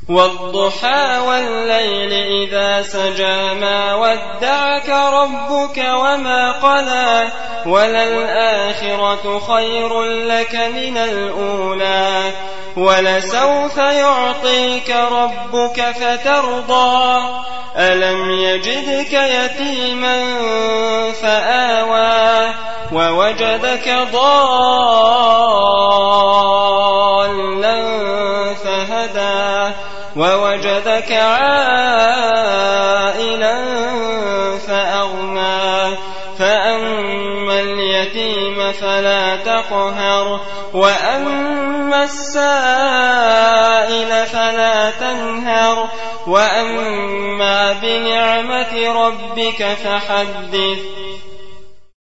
والضحى والليل إذا سجى ما ودعك ربك وما قلى وللآخرة خير لك من الأولى ولسوف يعطيك ربك فترضى ألم يجدك يتيما فآوى ووجدك ضالا فهدى ووجدك عائلا فأغنى فأما اليتيم فلا تقهر وأما السائل فلا تنهر وأما بنعمة ربك فحدث